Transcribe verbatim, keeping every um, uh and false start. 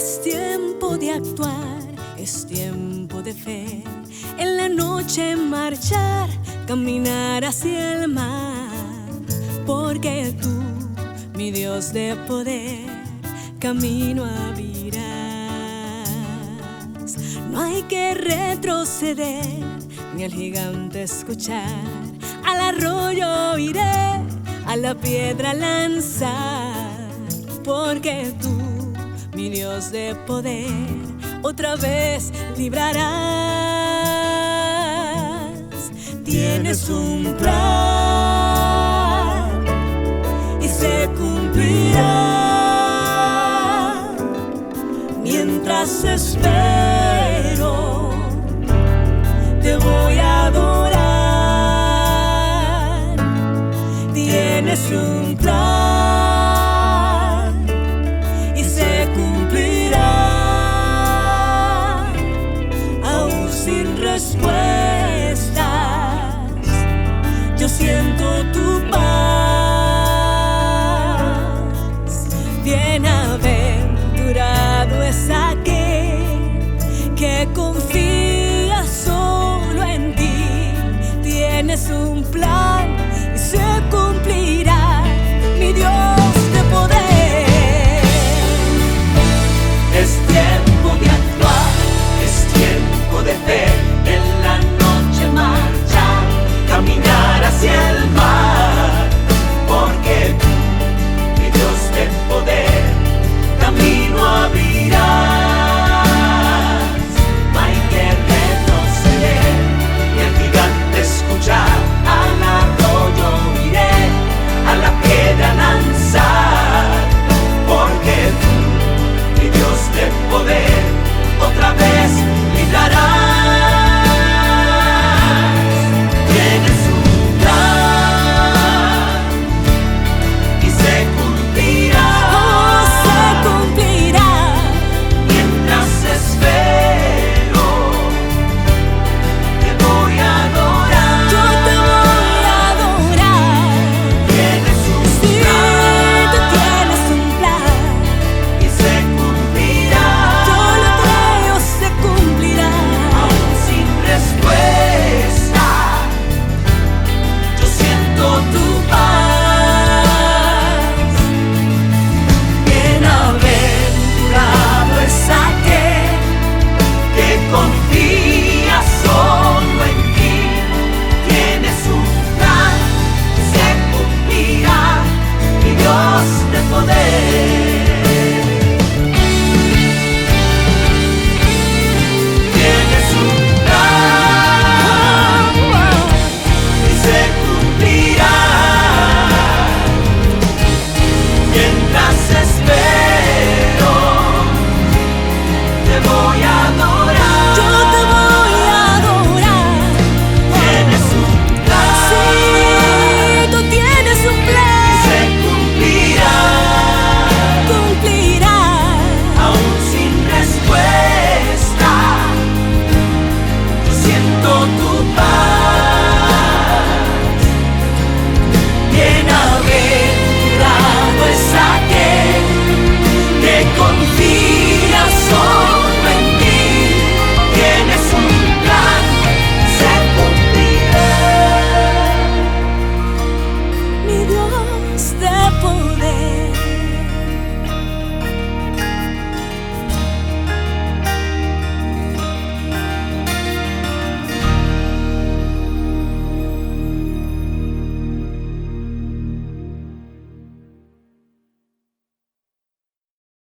Es tiempo de actuar, es tiempo de fe. En la noche marchar, caminar hacia el mar. Porque tú, mi Dios de poder, camino abrirás. No hay que retroceder, ni al gigante escuchar. Al arroyo iré, a la piedra lanzar. Porque tú, mi Dios de poder, otra vez librarás. Tienes un plan y se cumplirá. Mientras espero, te voy a adorar. Tienes un plan y se cumplirá. Aún sin respuestas, yo siento tu paz. Bienaventurado es aquel que confía solo en ti. Tienes un plan y se cumplirá, mi Dios de poder. Es tiempo de actuar, es tiempo de ver. En la noche marchar, caminar hacia el mar. Porque tú, mi Dios de poder, camino abrirás. No hay que retroceder, ni al gigante escuchar. Al arroyo iré, a la piedra lanzar. Porque tú, mi Dios de poder, otra vez librarás. Tienes un plan y se cumplirá. Oh, se cumplirá. Mientras espero, te voy a adorar. Yo te voy a adorar. Tienes un Sí, plan tú tienes un plan. y se cumplirá. Yo lo creo, se cumplirá. Aún sin respuesta, yo siento tu paz. Bienaventurado es aquel que confía solo en ti. Tienes un plan y se cumplirá, mi Dios de poder. Tienes un plan y se cumplirá. Mientras esperas,